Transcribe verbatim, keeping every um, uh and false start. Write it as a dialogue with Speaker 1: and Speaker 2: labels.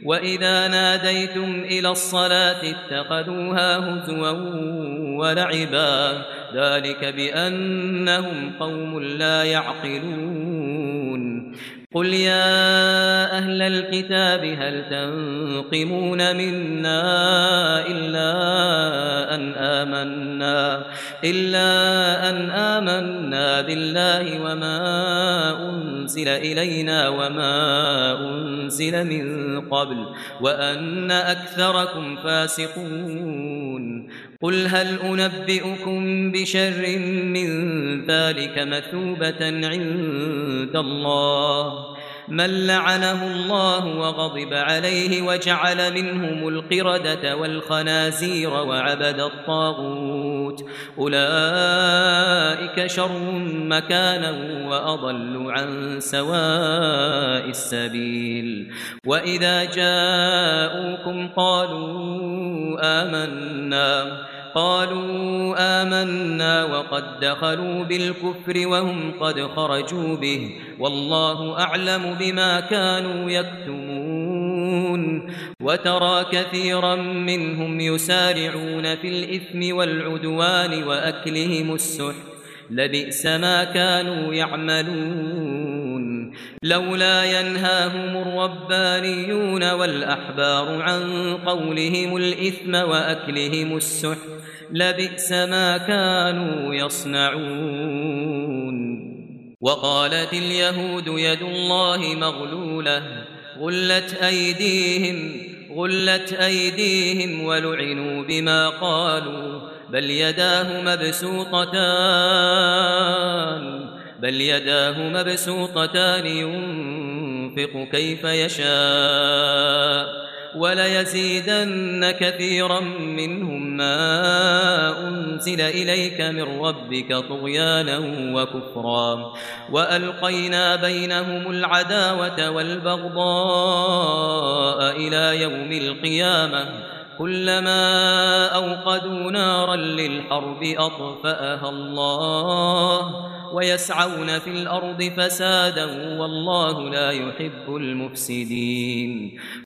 Speaker 1: وإذا ناديتم إلى الصلاة اتخذوها هزوا ولعبا ذلك بأنهم قوم لا يعقلون قل يا أهل الكتاب هل تنقمون منا إلا أن آمنا إلا أن آمنا بالله وما أنزل إلينا وما أنزل من قبل وأن أكثركم فاسقون قل هل أنبئكم بشر من ذلك مثوبة عند الله من لعنه الله وغضب عليه وجعل منهم القردة والخنازير وعبد الطاغوت أولئك شر مكانا وأضل عن سواء السبيل وإذا جاءوكم قالوا آمنا قالوا آمنا وقد دخلوا بالكفر وهم قد خرجوا به والله أعلم بما كانوا يكتمون وترى كثيرا منهم يسارعون في الإثم والعدوان وأكلهم السحت لبئس ما كانوا يعملون لولا ينهاهم الربانيون والأحبار عن قولهم الإثم وأكلهم السحت لبئس ما كانوا يصنعون وقالت اليهود يد الله مغلولة غلت أيديهم غلت أيديهم ولعنوا بما قالوا بل يداه مبسوطتان بل يداه مبسوطتان ينفق كيف يشاء وليزيدن كثيرا منهم ما أنزل إليك من ربك طغيانا وكفرا وألقينا بينهم العداوة والبغضاء إلى يوم القيامة كلما أوقدوا نارا للحرب أطفأها الله ويسعون في الأرض فسادا والله لا يحب المفسدين